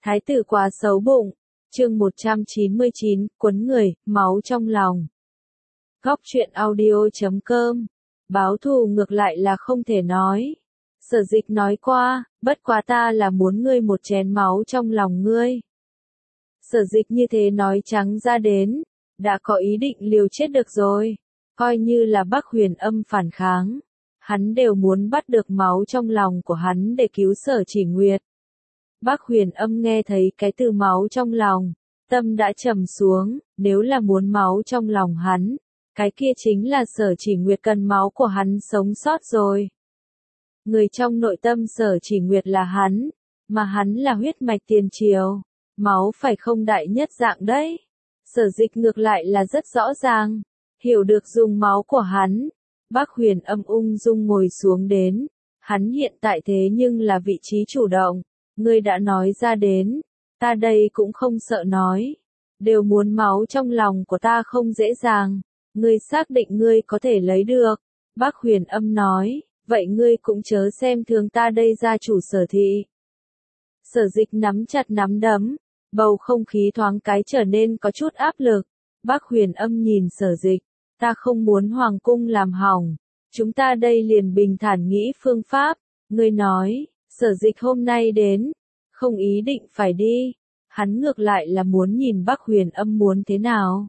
Thái tử quá xấu bụng. Chương 199, quấn người, máu trong lòng. Góc truyện audio.com. Báo thù ngược lại là không thể nói. Sở Dịch nói qua, bất quá ta là muốn ngươi một chén máu trong lòng ngươi. Sở Dịch như thế nói trắng ra đến, đã có ý định liều chết được rồi. Coi như là Bắc Huyền Âm phản kháng, hắn đều muốn bắt được máu trong lòng của hắn để cứu Sở Chỉ Nguyệt. Bắc Huyền Âm nghe thấy cái từ máu trong lòng, tâm đã trầm xuống, nếu là muốn máu trong lòng hắn, cái kia chính là Sở Chỉ Nguyệt cần máu của hắn sống sót rồi. Người trong nội tâm Sở Chỉ Nguyệt là hắn, mà hắn là huyết mạch tiền triều, máu phải không đại nhất dạng đấy. Sở Dịch ngược lại là rất rõ ràng, hiểu được dùng máu của hắn. Bắc Huyền Âm ung dung ngồi xuống đến, hắn hiện tại thế nhưng là vị trí chủ động, ngươi đã nói ra đến, ta đây cũng không sợ nói, đều muốn máu trong lòng của ta không dễ dàng, ngươi xác định ngươi có thể lấy được. Bắc Huyền Âm nói, vậy ngươi cũng chớ xem thường ta đây gia chủ Sở thị. Sở Dịch nắm chặt nắm đấm, bầu không khí thoáng cái trở nên có chút áp lực. Bắc Huyền Âm nhìn Sở Dịch, ta không muốn hoàng cung làm hỏng, chúng ta đây liền bình thản nghĩ phương pháp. Ngươi nói, Sở Dịch hôm nay đến, không ý định phải đi, hắn ngược lại là muốn nhìn Bắc Huyền Âm muốn thế nào.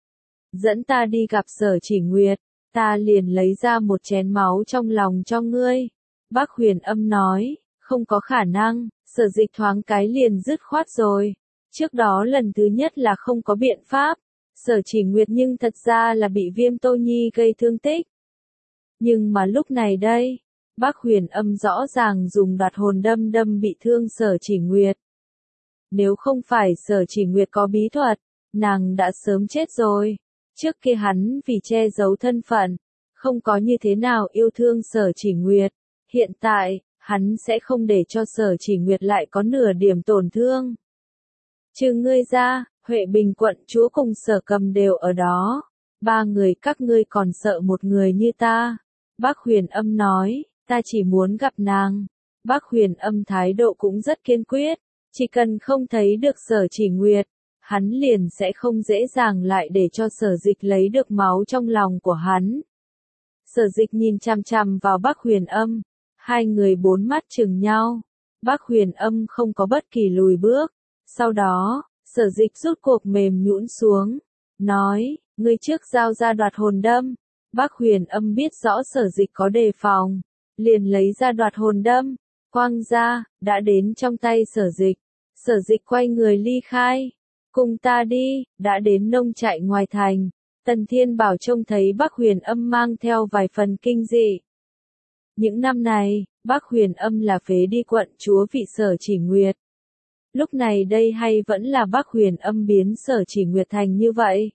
Dẫn ta đi gặp Sở Chỉ Nguyệt, ta liền lấy ra một chén máu trong lòng cho ngươi. Bắc Huyền Âm nói, không có khả năng. Sở Dịch thoáng cái liền dứt khoát rồi. Trước đó lần thứ nhất là không có biện pháp. Sở Chỉ Nguyệt nhưng thật ra là bị Viêm Tô Nhi gây thương tích. Nhưng mà lúc này đây, Bắc Huyền Âm rõ ràng dùng đoạt hồn đâm đâm bị thương Sở Chỉ Nguyệt. Nếu không phải Sở Chỉ Nguyệt có bí thuật, nàng đã sớm chết rồi. Trước kia hắn vì che giấu thân phận, không có như thế nào yêu thương Sở Chỉ Nguyệt. Hiện tại, hắn sẽ không để cho Sở Chỉ Nguyệt lại có nửa điểm tổn thương. Trừ ngươi ra, Huệ Bình quận chúa cùng Sở Cầm đều ở đó. Ba người các ngươi còn sợ một người như ta. Bắc Huyền Âm nói, ta chỉ muốn gặp nàng. Bắc Huyền Âm thái độ cũng rất kiên quyết, chỉ cần không thấy được Sở Chỉ Nguyệt, hắn liền sẽ không dễ dàng lại để cho Sở Dịch lấy được máu trong lòng của hắn. Sở Dịch nhìn chằm chằm vào Bắc Huyền Âm, hai người bốn mắt chừng nhau. Bắc Huyền Âm không có bất kỳ lùi bước. Sau đó, Sở Dịch rút cuộc mềm nhũn xuống, nói, ngươi trước giao ra đoạt hồn đâm. Bắc Huyền Âm biết rõ Sở Dịch có đề phòng, liền lấy ra đoạt hồn đâm, quăng ra, đã đến trong tay Sở Dịch. Sở Dịch quay người ly khai, cùng ta đi, đã đến nông trại ngoài thành. Tần Thiên Bảo trông thấy Bắc Huyền Âm mang theo vài phần kinh dị. Những năm này, Bắc Huyền Âm là phế đi quận chúa vị Sở Chỉ Nguyệt. Lúc này đây hay vẫn là Bắc Huyền Âm biến Sở Chỉ Nguyệt thành như vậy.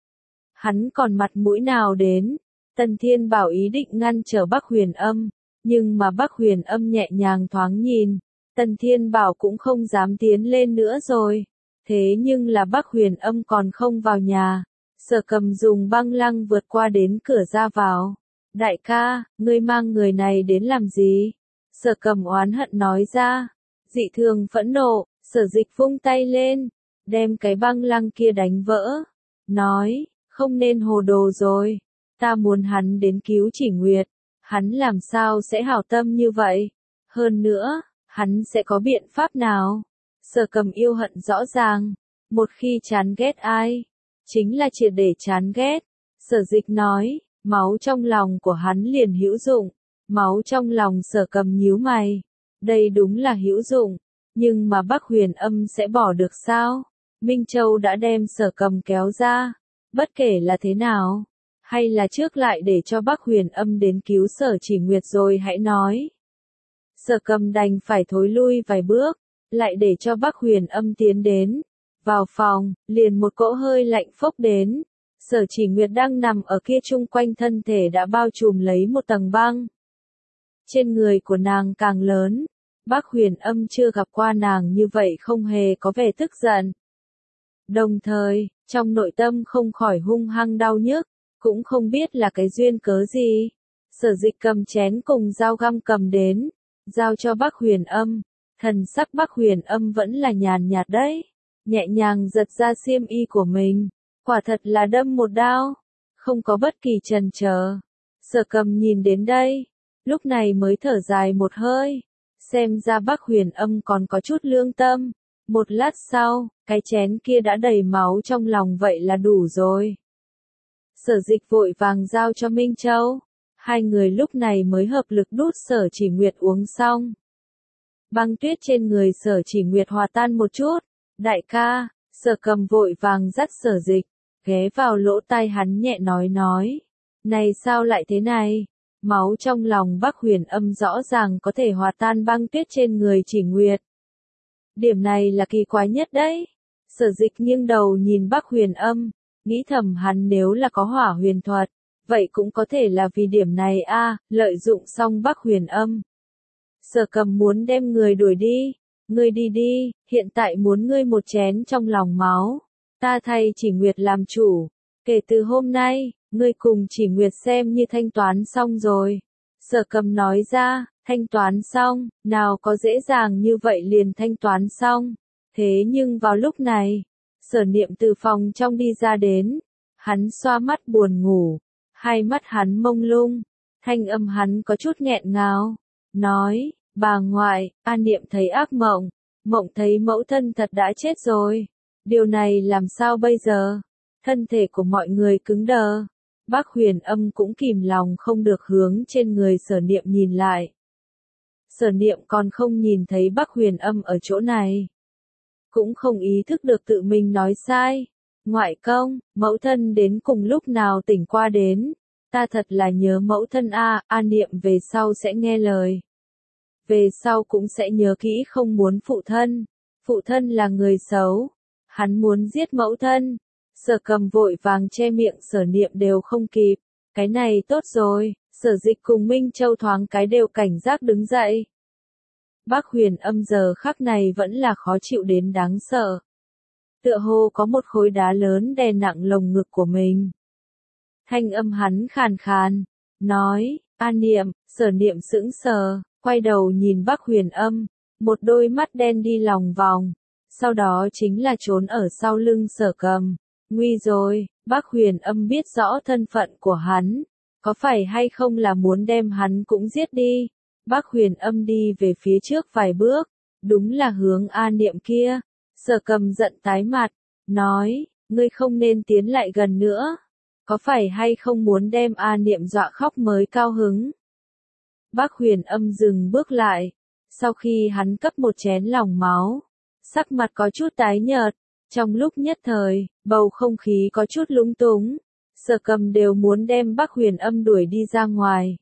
Hắn còn mặt mũi nào đến? Tần Thiên Bảo ý định ngăn trở Bắc Huyền Âm, nhưng mà Bắc Huyền Âm nhẹ nhàng thoáng nhìn, Tần Thiên Bảo cũng không dám tiến lên nữa rồi. Thế nhưng là Bắc Huyền Âm còn không vào nhà, Sở Cầm dùng băng lăng vượt qua đến cửa ra vào. Đại ca, ngươi mang người này đến làm gì? Sở Cầm oán hận nói ra, dị thường phẫn nộ. Sở Dịch vung tay lên, đem cái băng lăng kia đánh vỡ, nói, không nên hồ đồ rồi, ta muốn hắn đến cứu Chỉ Nguyệt, hắn làm sao sẽ hảo tâm như vậy, hơn nữa, hắn sẽ có biện pháp nào? Sở Cầm yêu hận rõ ràng, một khi chán ghét ai, chính là triệt để chán ghét. Sở Dịch nói, máu trong lòng của hắn liền hữu dụng, máu trong lòng Sở Cầm nhíu mày, đây đúng là hữu dụng. Nhưng mà Bắc Huyền Âm sẽ bỏ được sao? Minh Châu đã đem Sở Cầm kéo ra. Bất kể là thế nào, hay là trước lại để cho Bắc Huyền Âm đến cứu Sở Chỉ Nguyệt rồi hãy nói. Sở Cầm đành phải thối lui vài bước, lại để cho Bắc Huyền Âm tiến đến. Vào phòng, liền một cỗ hơi lạnh phốc đến. Sở Chỉ Nguyệt đang nằm ở kia, chung quanh thân thể đã bao trùm lấy một tầng băng. Trên người của nàng càng lớn. Bắc Huyền Âm chưa gặp qua nàng như vậy không hề có vẻ tức giận. Đồng thời, trong nội tâm không khỏi hung hăng đau nhức, cũng không biết là cái duyên cớ gì. Sở Dịch cầm chén cùng dao găm cầm đến, giao cho Bắc Huyền Âm, Thần sắc Bắc Huyền Âm vẫn là nhàn nhạt đấy, nhẹ nhàng giật ra xiêm y của mình, quả thật là đâm một đao, không có bất kỳ chần chờ. Sở Cầm nhìn đến đây, lúc này mới thở dài một hơi, xem ra Bắc Huyền Âm còn có chút lương tâm. Một lát sau, cái chén kia đã đầy máu trong lòng vậy là đủ rồi. Sở Dịch vội vàng giao cho Minh Châu, hai người lúc này mới hợp lực đút Sở Chỉ Nguyệt uống xong. Băng tuyết trên người Sở Chỉ Nguyệt hòa tan một chút, đại ca, Sở Cầm vội vàng dắt Sở Dịch, ghé vào lỗ tai hắn nhẹ nói, này sao lại thế này? Máu trong lòng Bắc Huyền Âm rõ ràng có thể hòa tan băng tuyết trên người Chỉ Nguyệt. Điểm này là kỳ quái nhất đấy. Sở Dịch nghiêng đầu nhìn Bắc Huyền Âm, nghĩ thầm hắn nếu là có hỏa huyền thuật, vậy cũng có thể là vì điểm này lợi dụng xong Bắc Huyền Âm. Sở Cầm muốn đem người đuổi đi, ngươi đi đi, hiện tại muốn ngươi một chén trong lòng máu, ta thay Chỉ Nguyệt làm chủ, kể từ hôm nay, ngươi cùng Chỉ Nguyệt xem như thanh toán xong rồi. Sở Cầm nói ra, thanh toán xong, nào có dễ dàng như vậy liền thanh toán xong. Thế nhưng vào lúc này, Sở Niệm từ phòng trong đi ra đến, hắn xoa mắt buồn ngủ, hai mắt hắn mông lung, thanh âm hắn có chút nghẹn ngào, nói, bà ngoại, A Niệm thấy ác mộng, mộng thấy mẫu thân thật đã chết rồi. Điều này làm sao bây giờ? Thân thể của mọi người cứng đờ. Bắc Huyền Âm cũng kìm lòng không được hướng trên người Sở Niệm nhìn lại. Sở Niệm còn không nhìn thấy Bắc Huyền Âm ở chỗ này. Cũng không ý thức được tự mình nói sai. Ngoại công, mẫu thân đến cùng lúc nào tỉnh qua đến. Ta thật là nhớ mẫu thân A Niệm về sau sẽ nghe lời. Về sau cũng sẽ nhớ kỹ không muốn phụ thân. Phụ thân là người xấu. Hắn muốn giết mẫu thân. Sở Cầm vội vàng che miệng Sở Niệm đều không kịp. Cái này tốt rồi, Sở Dịch cùng Minh Châu thoáng cái đều cảnh giác đứng dậy. Bắc Huyền Âm giờ khắc này vẫn là khó chịu đến đáng sợ. Tựa hồ có một khối đá lớn đè nặng lồng ngực của mình. Thanh âm hắn khàn khàn, nói, A Niệm, Sở Niệm sững sờ, quay đầu nhìn Bắc Huyền Âm, một đôi mắt đen đi lòng vòng, sau đó chính là trốn ở sau lưng Sở Cầm. Nguy rồi, Bắc Huyền Âm biết rõ thân phận của hắn, có phải hay không là muốn đem hắn cũng giết đi. Bắc Huyền Âm đi về phía trước vài bước, đúng là hướng A Niệm kia. Sở Cầm giận tái mặt, nói, ngươi không nên tiến lại gần nữa, có phải hay không muốn đem A Niệm dọa khóc mới cao hứng. Bắc Huyền Âm dừng bước lại, sau khi hắn cấp một chén lòng máu, sắc mặt có chút tái nhợt, trong lúc nhất thời, bầu không khí có chút lúng túng, Sở Cầm đều muốn đem Bắc Huyền Âm đuổi đi ra ngoài.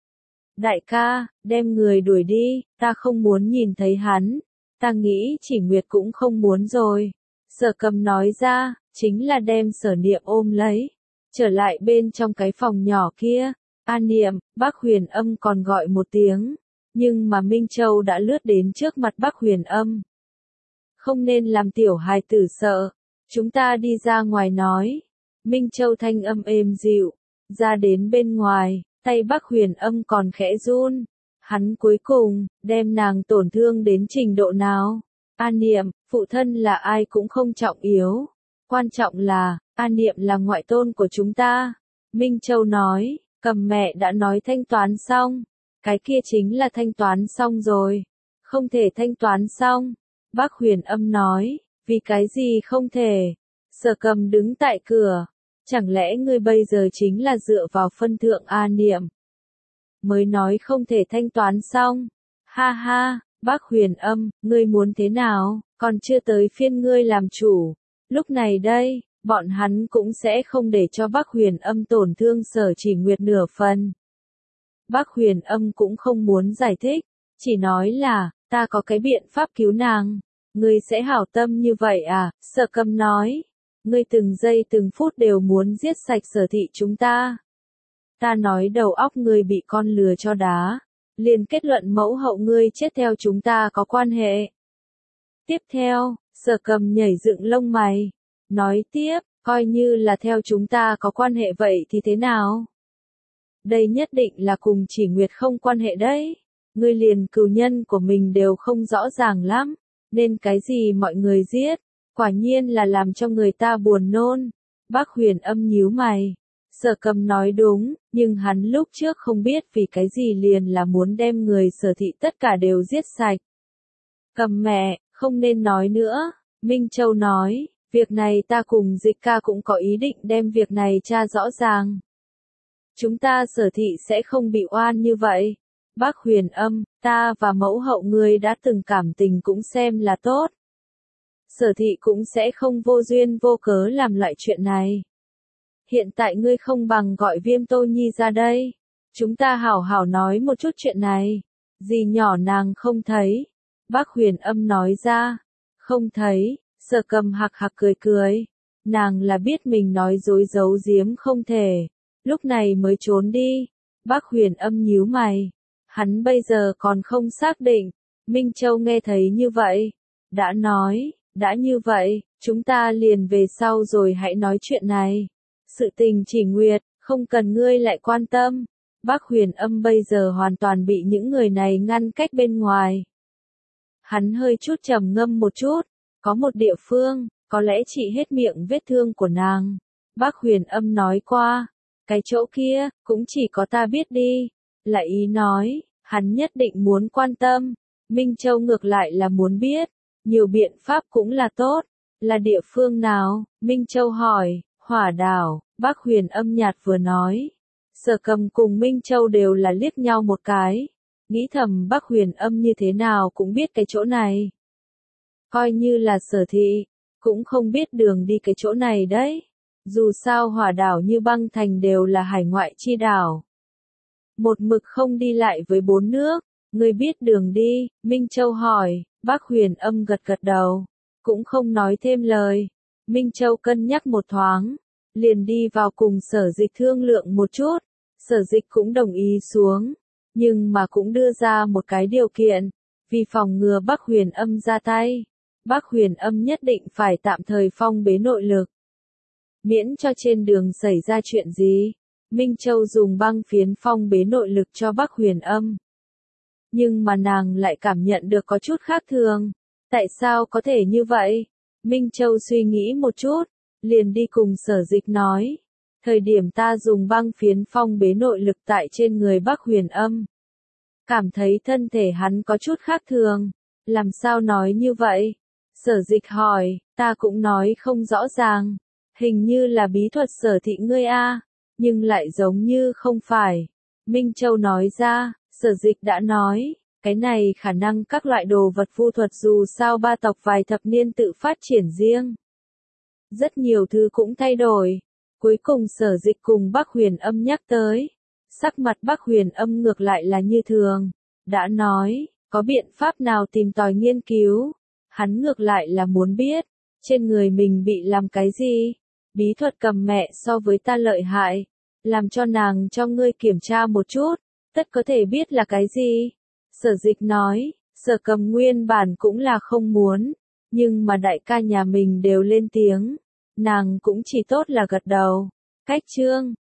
Đại ca, đem người đuổi đi, ta không muốn nhìn thấy hắn, ta nghĩ Chỉ Nguyệt cũng không muốn rồi. Sở Cầm nói ra, chính là đem Sở Niệm ôm lấy, trở lại bên trong cái phòng nhỏ kia. A Niệm, Bắc Huyền Âm còn gọi một tiếng, nhưng mà Minh Châu đã lướt đến trước mặt Bắc Huyền Âm. Không nên làm tiểu hài tử sợ, chúng ta đi ra ngoài nói. Minh Châu thanh âm êm dịu, ra đến bên ngoài, tay Bắc Huyền Âm còn khẽ run. Hắn cuối cùng, đem nàng tổn thương đến trình độ nào? A Niệm, phụ thân là ai cũng không trọng yếu. Quan trọng là, A Niệm là ngoại tôn của chúng ta. Minh Châu nói, Cầm mẹ đã nói thanh toán xong. Cái kia chính là thanh toán xong rồi. Không thể thanh toán xong. Bắc Huyền Âm nói, vì cái gì không thể? Sở Cầm đứng tại cửa. Chẳng lẽ ngươi bây giờ chính là dựa vào phân thượng A Niệm mới nói không thể thanh toán xong? Ha ha, Bắc Huyền Âm, ngươi muốn thế nào, còn chưa tới phiên ngươi làm chủ. Lúc này đây, bọn hắn cũng sẽ không để cho Bắc Huyền Âm tổn thương Sở Chỉ Nguyệt nửa phần. Bắc Huyền Âm cũng không muốn giải thích, chỉ nói là, ta có cái biện pháp cứu nàng. Ngươi sẽ hảo tâm như vậy à? Sở Cầm nói, ngươi từng giây từng phút đều muốn giết sạch Sở thị chúng ta. Ta nói đầu óc ngươi bị con lừa cho đá, liền kết luận mẫu hậu ngươi chết theo chúng ta có quan hệ. Tiếp theo, Sở Cầm nhảy dựng lông mày, nói tiếp, coi như là theo chúng ta có quan hệ vậy thì thế nào? Đây nhất định là cùng Chỉ Nguyệt không quan hệ đấy. ngươi liền cừu nhân của mình đều không rõ ràng lắm, nên cái gì mọi người giết, quả nhiên là làm cho người ta buồn nôn. Bác Huyền Âm nhíu mày. Sở Cầm nói đúng, nhưng hắn lúc trước không biết vì cái gì liền là muốn đem người Sở thị tất cả đều giết sạch. Cầm mẹ, không nên nói nữa, Minh Châu nói, việc này ta cùng Dịch ca cũng có ý định đem việc này tra rõ ràng. Chúng ta Sở thị sẽ không bị oan như vậy. Bác Huyền Âm, ta và mẫu hậu ngươi đã từng cảm tình cũng xem là tốt. Sở thị cũng sẽ không vô duyên vô cớ làm loại chuyện này. Hiện tại ngươi không bằng gọi Viêm Tô Nhi ra đây. Chúng ta hảo hảo nói một chút chuyện này. Dì nhỏ nàng không thấy. Bác Huyền Âm nói ra. Không thấy, Sở Cầm hạc hạc cười cười. Nàng là biết mình nói dối giấu giếm không thể. Lúc này mới trốn đi. Bác Huyền Âm nhíu mày. Hắn bây giờ còn không xác định. Minh Châu nghe thấy như vậy. Đã nói, đã như vậy, chúng ta liền về sau rồi hãy nói chuyện này. Sự tình chỉ nguyệt, không cần ngươi lại quan tâm. Bác Huyền Âm bây giờ hoàn toàn bị những người này ngăn cách bên ngoài. Hắn hơi chút trầm ngâm một chút. Có một địa phương, có lẽ trị hết miệng vết thương của nàng. Bác Huyền Âm nói qua. Cái chỗ kia, cũng chỉ có ta biết đi. Lại ý nói, hắn nhất định muốn quan tâm. Minh Châu ngược lại là muốn biết. Nhiều biện pháp cũng là tốt. Là địa phương nào? Minh Châu hỏi. Hỏa đảo. Bác Huyền Âm nhạt vừa nói. Sở Cầm cùng Minh Châu đều là liếc nhau một cái. Nghĩ thầm Bác Huyền Âm như thế nào cũng biết cái chỗ này. Coi như là Sở thị, cũng không biết đường đi cái chỗ này đấy. Dù sao hỏa đảo như băng thành đều là hải ngoại chi đảo. Một mực không đi lại với bốn nước, người biết đường đi, Minh Châu hỏi, Bác Huyền Âm gật gật đầu, cũng không nói thêm lời. Minh Châu cân nhắc một thoáng, liền đi vào cùng Sở Dịch thương lượng một chút, Sở Dịch cũng đồng ý xuống, nhưng mà cũng đưa ra một cái điều kiện, vì phòng ngừa Bác Huyền Âm ra tay, Bác Huyền Âm nhất định phải tạm thời phong bế nội lực. Miễn cho trên đường xảy ra chuyện gì, Minh Châu dùng băng phiến phong bế nội lực cho Bác Huyền Âm. Nhưng mà nàng lại cảm nhận được có chút khác thường. Tại sao có thể như vậy? Minh Châu suy nghĩ một chút, liền đi cùng Sở Dịch nói. Thời điểm ta dùng băng phiến phong bế nội lực tại trên người Bác Huyền Âm. Cảm thấy thân thể hắn có chút khác thường. Làm sao nói như vậy? Sở Dịch hỏi, ta cũng nói không rõ ràng. Hình như là bí thuật Sở thị ngươi a, nhưng lại giống như không phải. Minh Châu nói ra, Sở Dịch đã nói, cái này khả năng các loại đồ vật vu thuật dù sao ba tộc vài thập niên tự phát triển riêng. Rất nhiều thứ cũng thay đổi. Cuối cùng Sở Dịch cùng Bác Huyền Âm nhắc tới. Sắc mặt Bác Huyền Âm ngược lại là như thường. Đã nói, có biện pháp nào tìm tòi nghiên cứu. Hắn ngược lại là muốn biết, trên người mình bị làm cái gì. Bí thuật cầm mẹ so với ta lợi hại. Làm cho nàng cho ngươi kiểm tra một chút, tất có thể biết là cái gì. Sở Dịch nói, Sở Cầm nguyên bản cũng là không muốn, nhưng mà đại ca nhà mình đều lên tiếng, nàng cũng chỉ tốt là gật đầu. Cách chương